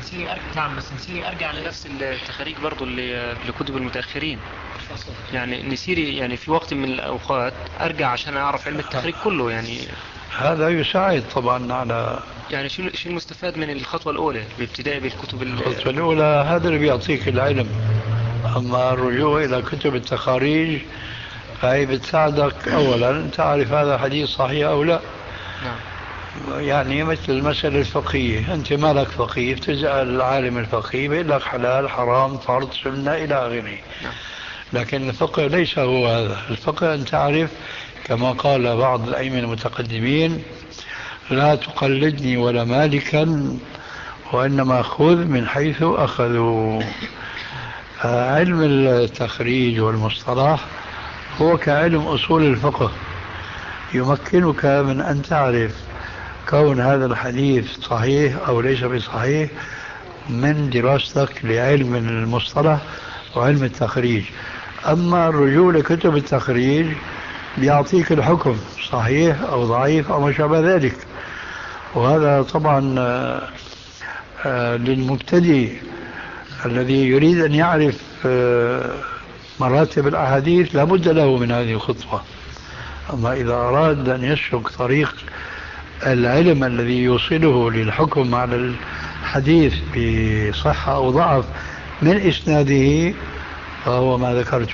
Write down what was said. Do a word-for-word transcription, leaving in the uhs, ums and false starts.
نسيني ارجع نعم بس نسيني ارجع لنفس التخاريج برضو اللي لكتب المتاخرين. يعني نسيري يعني في وقت من الاوقات ارجع عشان اعرف علم التخريج كله يعني. هذا يساعد طبعا على يعني شو شو المستفاد من الخطوة الأولى بابتداء بالكتب ال- الخطوة الأولى. هذا اللي بيعطيك العلم. أما الرجوع إلى كتب التخاريج فهي بتساعدك أولا تعرف هذا حديث صحيح أو لا. نعم. يعني مثل المسألة الفقهية، أنت مالك فقيه بتسأل العالم الفقيه بيقول لك حلال حرام فرض سنة إلى آخره. نعم. لكن الفقه ليس هو هذا. الفقه أن تعرف كما قال بعض الأئمة المتقدمين: لا تقلدني ولا مالكا وإنما خذ من حيث أخذوا. علم التخريج والمصطلح هو كعلم أصول الفقه، يمكنك من أن تعرف كون هذا الحديث صحيح أو ليس بصحيح من دراستك لعلم المصطلح وعلم التخريج. أما الرجوع لكتب التخريج بيعطيك الحكم صحيح أو ضعيف أو ما شابه ذلك. وهذا طبعا آه، آه، للمبتدئ الذي يريد أن يعرف آه، مراتب الأحاديث لا بد له من هذه الخطوة. أما إذا أراد أن يسلك طريق العلم الذي يوصله للحكم على الحديث بصحة أو ضعف من إسناده فهو ما ذكرت